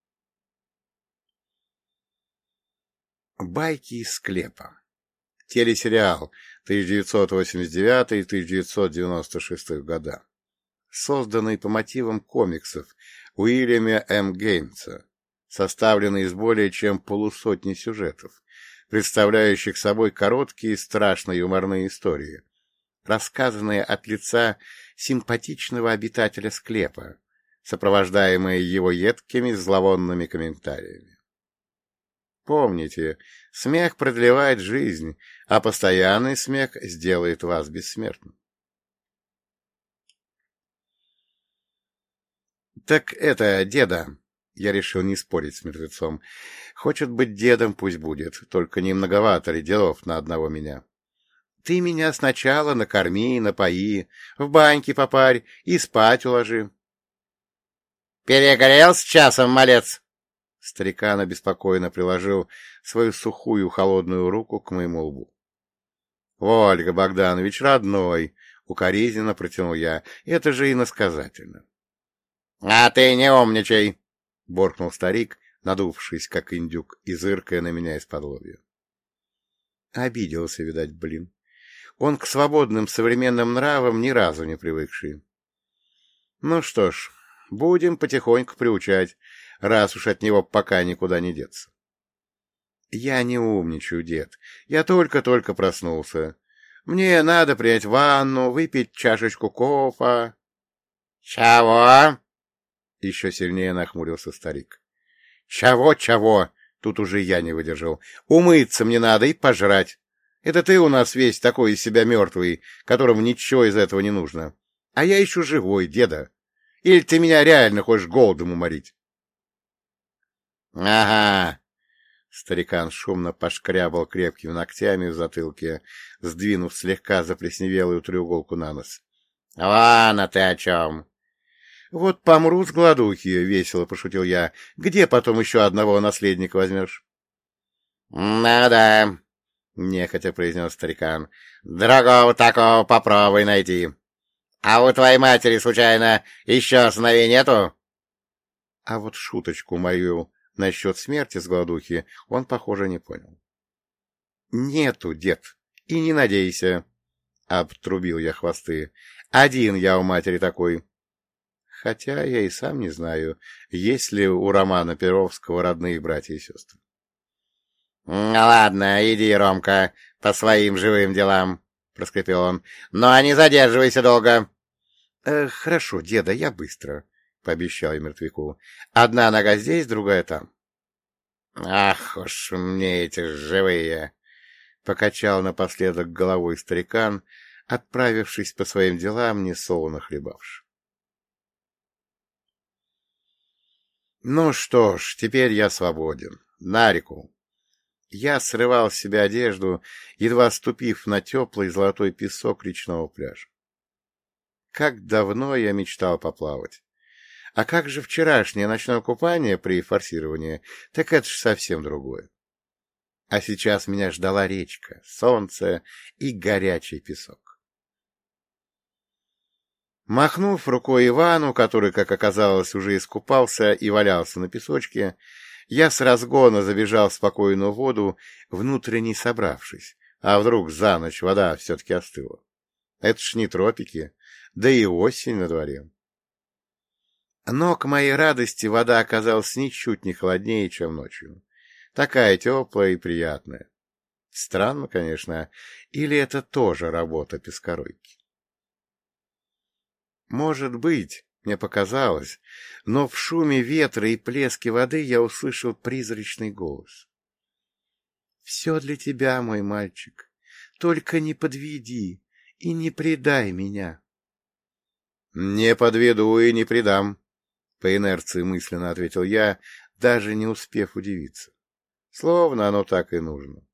Байки из склепа. Телесериал тысяча девятьсот восемьдесят девятый — тысяча девятьсот девяносто шестой года. Созданный по мотивам комиксов Уильяма М. Геймса, составленный из более чем полусотни сюжетов, представляющих собой короткие страшно юморные истории, рассказанные от лица симпатичного обитателя склепа, сопровождаемые его едкими зловонными комментариями. Помните, смех продлевает жизнь, а постоянный смех сделает вас бессмертным. — Так это, деда, — я решил не спорить с мертвецом. Хочет быть дедом, пусть будет, только не многовато ли делов на одного меня. Ты меня сначала накорми, напои, в баньке попарь и спать уложи. — Перегорел с часом, малец! Старикан обеспокоенно приложил свою сухую холодную руку к моему лбу. — Ольга Богданович, родной! — укоризненно протянул я. — Это же иносказательно. — А ты не умничай! — боркнул старик, надувшись, как индюк, и зыркая на меня из-под лобья. Обиделся, видать, блин. Он к свободным современным нравам ни разу не привыкший. Ну что ж, будем потихоньку приучать, раз уж от него пока никуда не деться. Я не умничаю, дед. Я только-только проснулся. Мне надо принять ванну, выпить чашечку кофе. — Чего? — еще сильнее нахмурился старик. «Чего-чего?» — тут уже я не выдержал. «Умыться мне надо и пожрать. Это ты у нас весь такой из себя мертвый, которому ничего из этого не нужно. А я еще живой, деда. Или ты меня реально хочешь голодом уморить?» «Ага». Старикан шумно пошкрябал крепкими ногтями в затылке, сдвинув слегка заплесневелую треуголку на нос. — Ладно, ты о чем? — Вот помру с голодухи, — весело пошутил я. — Где потом еще одного наследника возьмешь? — Ну да, — нехотя произнес старикан. — Другого такого попробуй найти. А у твоей матери, случайно, еще сыновей нету? А вот шуточку мою насчет смерти с голодухи он, похоже, не понял. — Нету, дед, и не надейся, — обтрубил я хвосты. — Один я у матери такой. Хотя я и сам не знаю, есть ли у Романа Перовского родные братья и сестры. — Ну ладно, иди, Ромка, по своим живым делам, — проскрипел он. — Но не задерживайся долго. — Хорошо, деда, я быстро, — пообещал я мертвяку. — Одна нога здесь, другая там. — Ах уж мне эти живые! — покачал напоследок головой старикан, отправившись по своим делам, несолоно хлебавши. Ну что ж, теперь я свободен. На реку. Я срывал с себя одежду, едва ступив на теплый золотой песок речного пляжа. Как давно я мечтал поплавать. А как же вчерашнее ночное купание при форсировании, так это же совсем другое. А сейчас меня ждала речка, солнце и горячий песок. Махнув рукой Ивану, который, как оказалось, уже искупался и валялся на песочке, я с разгона забежал в спокойную воду, внутренне собравшись, а вдруг за ночь вода все-таки остыла. Это ж не тропики, да и осень на дворе. Но, к моей радости, вода оказалась ничуть не холоднее, чем ночью. Такая теплая и приятная. Странно, конечно, или это тоже работа пескоройки? Может быть, Мне показалось, но в шуме ветра и плеске воды я услышал призрачный голос. — Все для тебя, мой мальчик, только не подведи и не предай меня. — Не подведу и не предам, — по инерции мысленно ответил я, даже не успев удивиться. Словно оно так и нужно.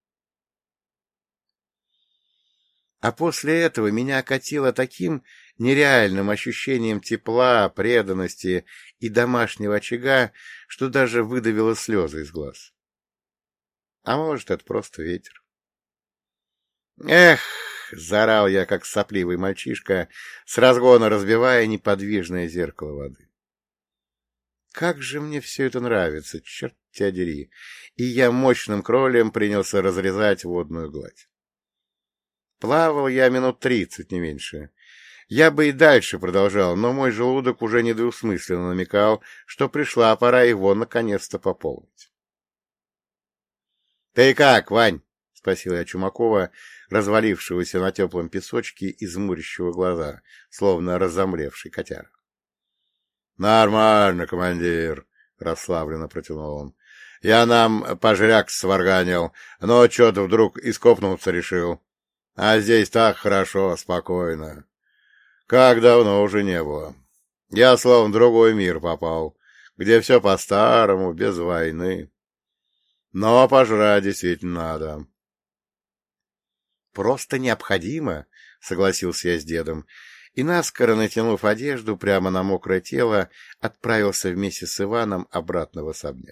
А после этого меня окатило таким нереальным ощущением тепла, преданности и домашнего очага, что даже выдавило слезы из глаз. А может, это просто ветер. «Эх!» — заорал я, как сопливый мальчишка, с разгона разбивая неподвижное зеркало воды. «Как же мне все это нравится, черт тебя дери!» И я мощным кролем принялся разрезать водную гладь. Плавал я минут тридцать, не меньше. Я бы и дальше продолжал, но мой желудок уже недвусмысленно намекал, что пришла пора его наконец-то пополнить. — Ты как, Вань? — спросил я Чумакова, развалившегося на теплом песочке и змурящего глаза, словно разомлевший котяра. — Нормально, командир, — расслабленно протянул он. — Я нам пожряк сварганил, но что-то вдруг ископнуться решил. А здесь так хорошо, спокойно. Как давно уже не было. Я словно в другой мир попал, где все по-старому, без войны. Но пожрать действительно надо. — Просто необходимо, — согласился я с дедом, и, наскоро натянув одежду прямо на мокрое тело, отправился вместе с Иваном обратно в особняк.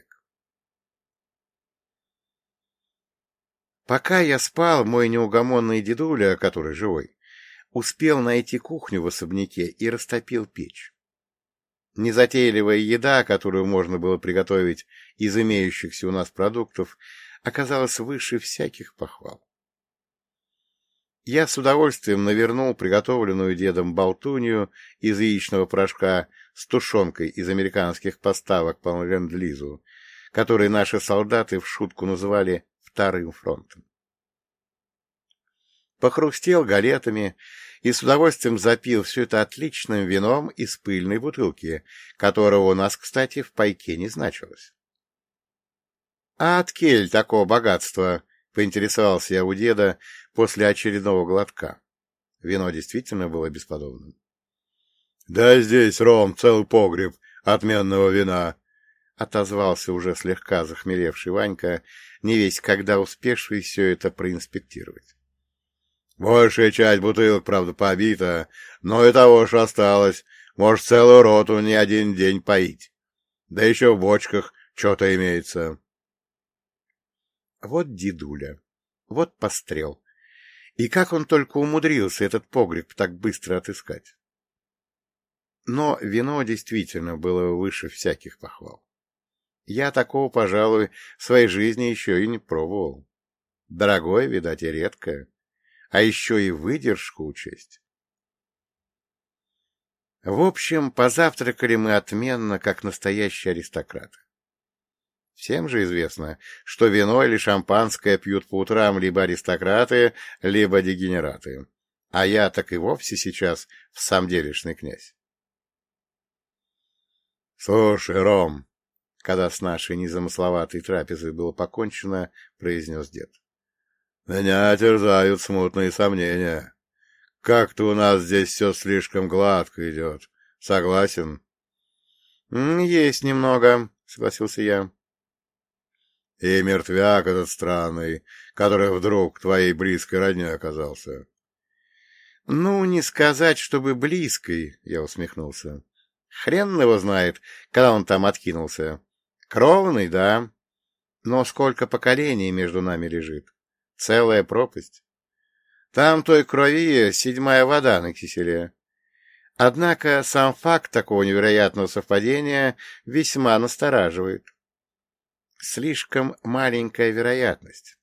Пока я спал, мой неугомонный дедуля, который живой, успел найти кухню в особняке и растопил печь. Незатейливая еда, которую можно было приготовить из имеющихся у нас продуктов, оказалась выше всяких похвал. Я с удовольствием навернул приготовленную дедом болтунью из яичного порошка с тушенкой из американских поставок по ленд-лизу, которые наши солдаты в шутку называли вторым фронтом. Похрустел галетами и с удовольствием запил все это отличным вином из пыльной бутылки, которого у нас, кстати, в пайке не значилось. — А от кель такого богатства? — поинтересовался я у деда после очередного глотка. Вино действительно было бесподобным. — Да здесь, Ром, целый погреб отменного вина, — отозвался уже слегка захмелевший Ванька, не весть когда успевший все это проинспектировать. Большая часть бутылок, правда, побита, но и того ж осталось. Может, целую роту не один день поить. Да еще в бочках что-то имеется. Вот дедуля, вот пострел. И как он только умудрился этот погреб так быстро отыскать. Но вино действительно было выше всяких похвал. Я такого, пожалуй, в своей жизни еще и не пробовал. Дорогое, видать, и редкое. А еще и выдержку учесть. В общем, позавтракали мы отменно, как настоящие аристократы. Всем же известно, что вино или шампанское пьют по утрам либо аристократы, либо дегенераты. А я так и вовсе сейчас в самом делешный князь. — Слушай, Ром, — когда с нашей незамысловатой трапезой было покончено, произнес дед. — Меня терзают смутные сомнения. Как-то у нас здесь все слишком гладко идет. Согласен? — Есть немного, — согласился я. — И мертвяк этот странный, который вдруг твоей близкой родней оказался. — Ну, не сказать, чтобы близкой, — я усмехнулся. Хрен его знает, когда он там откинулся. Кровный, да, но сколько поколений между нами лежит. Целая пропасть. Там той крови седьмая вода на киселе. Однако сам факт такого невероятного совпадения весьма настораживает. Слишком маленькая вероятность.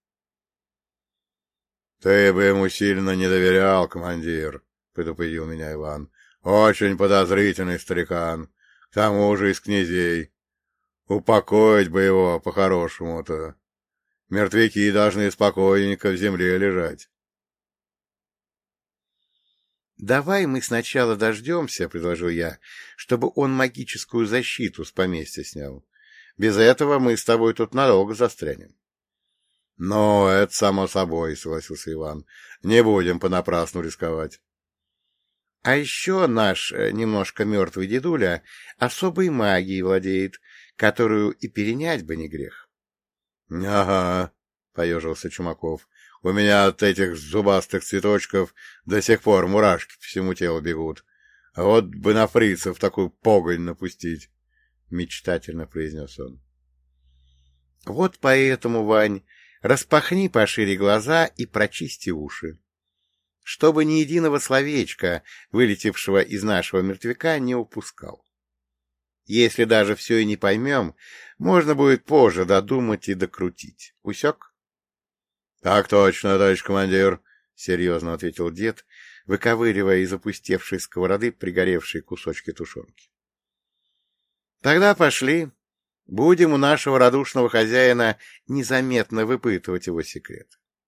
— Ты бы ему сильно не доверял, командир, — предупредил меня Иван. — Очень подозрительный старикан, к тому же из князей. Упокоить бы его по-хорошему-то. Мертвяки должны спокойненько в земле лежать. — Давай мы сначала дождемся, — предложил я, — чтобы он магическую защиту с поместья снял. Без этого мы с тобой тут надолго застрянем. — Ну, это само собой, — согласился Иван. — Не будем понапрасну рисковать. А еще наш немножко мертвый дедуля особой магией владеет, которую и перенять бы не грех. — Ага, — поежился Чумаков, — у меня от этих зубастых цветочков до сих пор мурашки по всему телу бегут. А вот бы на фрицев такую погонь напустить, — мечтательно произнес он. — Вот поэтому, Вань, распахни пошире глаза и прочисти уши, чтобы ни единого словечка, вылетевшего из нашего мертвяка, не упускал. Если даже все и не поймем, можно будет позже додумать и докрутить. Усек? — Так точно, товарищ командир, — серьезно ответил дед, выковыривая из опустевшей сковороды пригоревшие кусочки тушенки. — Тогда пошли. Будем у нашего радушного хозяина незаметно выпытывать его секрет.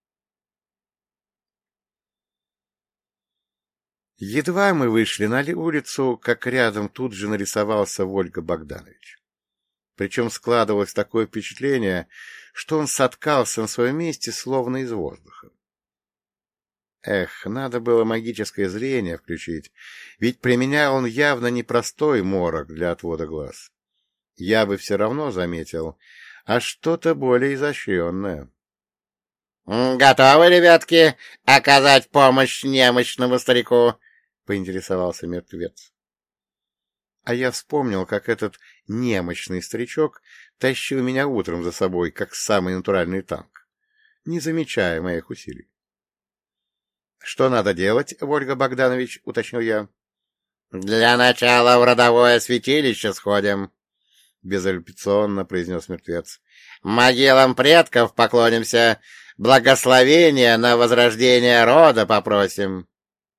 Едва мы вышли на улицу, как рядом тут же нарисовался Вольга Богданович. Причем складывалось такое впечатление, что он соткался на своем месте словно из воздуха. Эх, надо было магическое зрение включить, ведь применял он явно непростой морок для отвода глаз. Я бы все равно заметил, а что-то более изощренное. — Готовы, ребятки, оказать помощь немощному старику? — поинтересовался мертвец. А я вспомнил, как этот немощный старичок тащил меня утром за собой, как самый натуральный танк, не замечая моих усилий. — Что надо делать, Вольга Богданович? — уточнил я. — Для начала в родовое святилище сходим, — безапелляционно произнес мертвец. — Могилам предков поклонимся, благословения на возрождение рода попросим.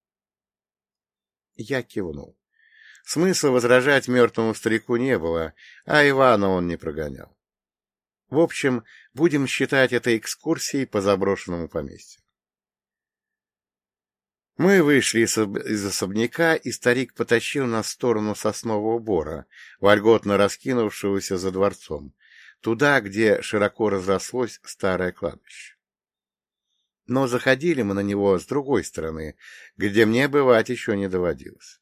Я кивнул. Смысла возражать мертвому старику не было, а Ивана он не прогонял. В общем, будем считать это экскурсией по заброшенному поместью. Мы вышли из, из особняка, и старик потащил нас в сторону соснового бора, вольготно раскинувшегося за дворцом, туда, где широко разрослось старое кладбище. Но заходили мы на него с другой стороны, где мне бывать еще не доводилось.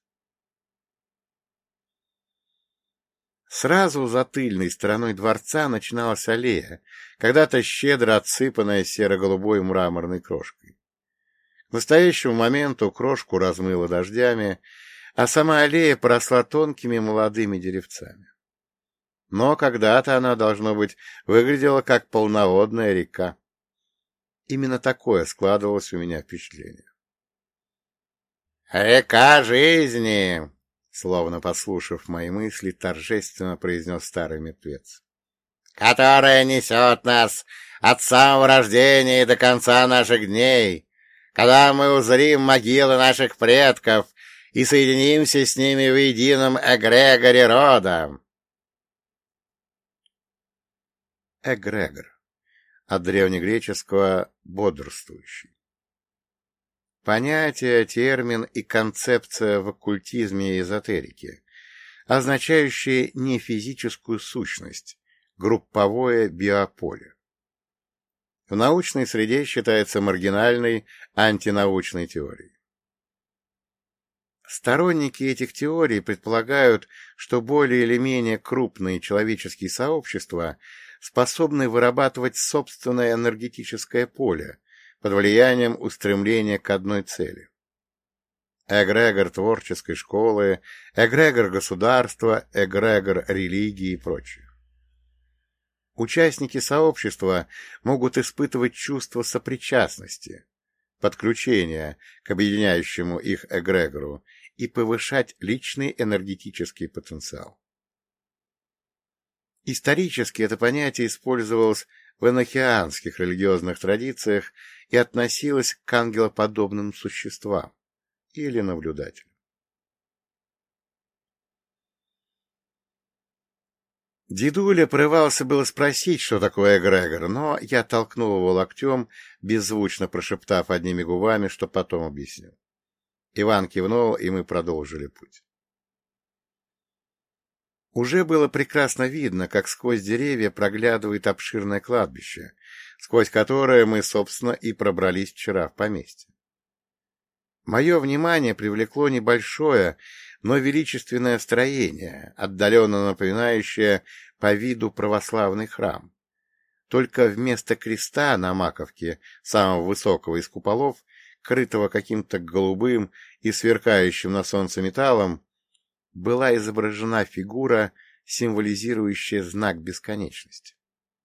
Сразу за тыльной стороной дворца начиналась аллея, когда-то щедро отсыпанная серо-голубой мраморной крошкой. К настоящему моменту крошку размыло дождями, а сама аллея поросла тонкими молодыми деревцами. Но когда-то она, должно быть, выглядела как полноводная река. Именно такое складывалось у меня впечатление. «Река жизни!» — словно послушав мои мысли, торжественно произнес старый мертвец. «Которая несет нас от самого рождения и до конца наших дней, когда мы узрим могилы наших предков и соединимся с ними в едином эгрегоре рода». Эгрегор. От древнегреческого «бодрствующий». Понятие, термин и концепция в оккультизме и эзотерике, означающие не физическую сущность, групповое биополе. В научной среде считается маргинальной антинаучной теорией. Сторонники этих теорий предполагают, что более или менее крупные человеческие сообщества способны вырабатывать собственное энергетическое поле под влиянием устремления к одной цели. Эгрегор творческой школы, эгрегор государства, эгрегор религии и прочее. Участники сообщества могут испытывать чувство сопричастности, подключения к объединяющему их эгрегору и повышать личный энергетический потенциал. Исторически это понятие использовалось в энохианских религиозных традициях и относилось к ангелоподобным существам или наблюдателям. Дедуля порывался было спросить, что такое эгрегор, но я толкнул его локтем, беззвучно прошептав одними губами, что потом объясню. Иван кивнул, и мы продолжили путь. Уже было прекрасно видно, как сквозь деревья проглядывает обширное кладбище, сквозь которое мы, собственно, и пробрались вчера в поместье. Мое внимание привлекло небольшое, но величественное строение, отдаленно напоминающее по виду православный храм. Только вместо креста на маковке, самого высокого из куполов, крытого каким-то голубым и сверкающим на солнце металлом, была изображена фигура, символизирующая знак бесконечности.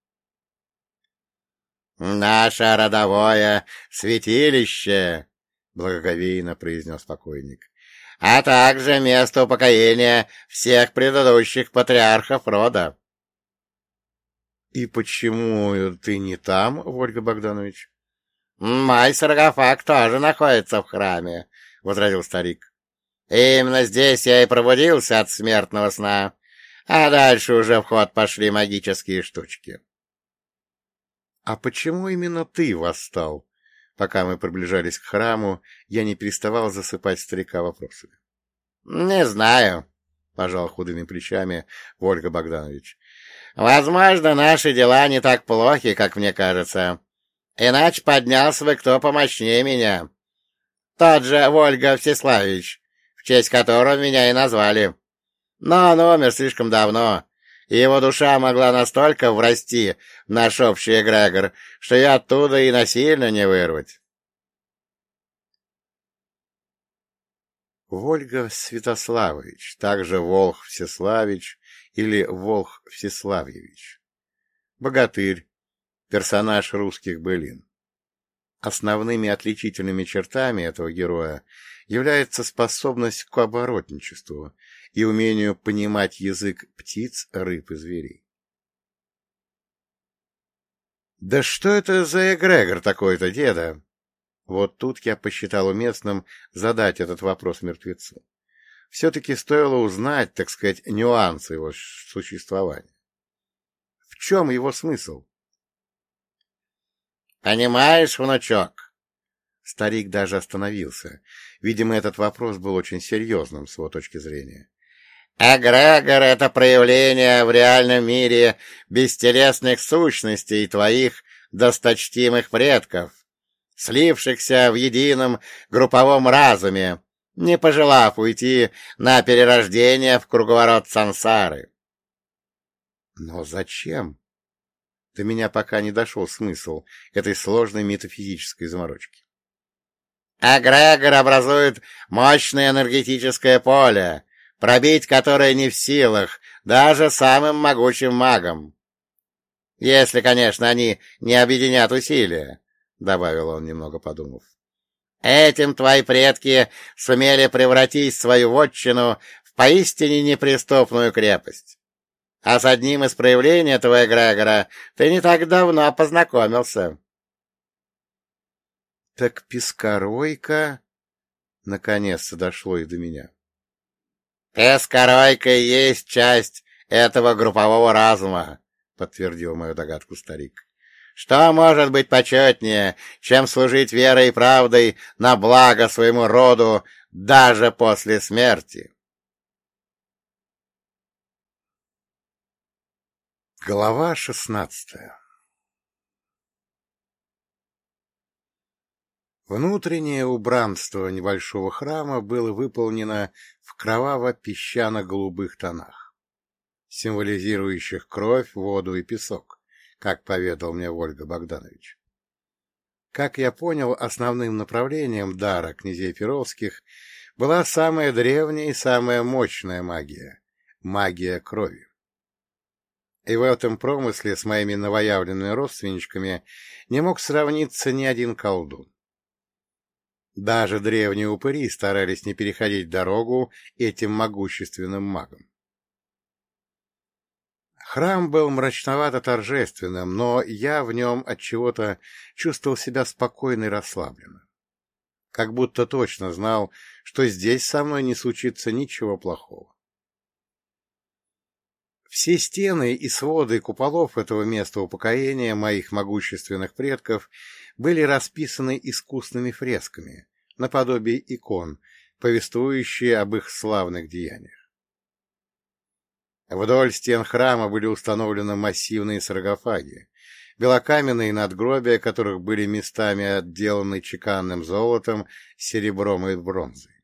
«Наше родовое святилище!» — благоговейно произнес покойник, — «а также место упокоения всех предыдущих патриархов рода». — И почему ты не там, Вольга Богданович? — Мой саркофаг тоже находится в храме, — возразил старик. — Именно здесь я и пробудился от смертного сна, а дальше уже в ход пошли магические штучки. — А почему именно ты восстал? Пока мы приближались к храму, я не переставал засыпать старика вопросами. — Не знаю, — пожал худыми плечами Вольга Богданович. — Возможно, наши дела не так плохи, как мне кажется. Иначе поднялся бы кто помощнее меня. Тот же Вольга Всеславич, в честь которого меня и назвали. Но он умер слишком давно, и его душа могла настолько врасти в наш общий эгрегор, что я оттуда и насильно не вырвать. Вольга Святославович, также Волх Всеславич или Волх Всеславьевич. Богатырь, персонаж русских былин. Основными отличительными чертами этого героя является способность к оборотничеству и умению понимать язык птиц, рыб и зверей. «Да что это за эгрегор такой-то, деда?» Вот тут я посчитал уместным задать этот вопрос мертвецу. Все-таки стоило узнать, так сказать, нюансы его существования. В чем его смысл? «Понимаешь, внучок?» Старик даже остановился. Видимо, этот вопрос был очень серьезным с его точки зрения. «Эгрегор — это проявление в реальном мире бестелесных сущностей твоих досточтимых предков, слившихся в едином групповом разуме, не пожелав уйти на перерождение в круговорот сансары». Но зачем? До меня пока не дошел смысл этой сложной метафизической заморочки. Эгрегор образует мощное энергетическое поле, пробить которое не в силах даже самым могучим магам. Если, конечно, они не объединят усилия, — добавил он, немного подумав. Этим твои предки сумели превратить свою вотчину в поистине неприступную крепость. А с одним из проявлений этого эгрегора ты не так давно познакомился. — Так Пескоройка... Наконец-то дошло и до меня. — Пескоройка и есть часть этого группового разума, — подтвердил мою догадку старик. — Что может быть почетнее, чем служить верой и правдой на благо своему роду даже после смерти? Глава шестнадцатая. Внутреннее убранство небольшого храма было выполнено в кроваво-песчано-голубых тонах, символизирующих кровь, воду и песок, как поведал мне Вольга Богданович. Как я понял, основным направлением дара князей Перовских была самая древняя и самая мощная магия — магия крови. И в этом промысле с моими новоявленными родственничками не мог сравниться ни один колдун. Даже древние упыри старались не переходить дорогу этим могущественным магам. Храм был мрачновато-торжественным, но я в нем отчего-то чувствовал себя спокойно и расслабленно. Как будто точно знал, что здесь со мной не случится ничего плохого. Все стены и своды куполов этого места упокоения моих могущественных предков были расписаны искусными фресками, наподобие икон, повествующие об их славных деяниях. Вдоль стен храма были установлены массивные саркофаги, белокаменные надгробия которых были местами отделаны чеканным золотом, серебром и бронзой.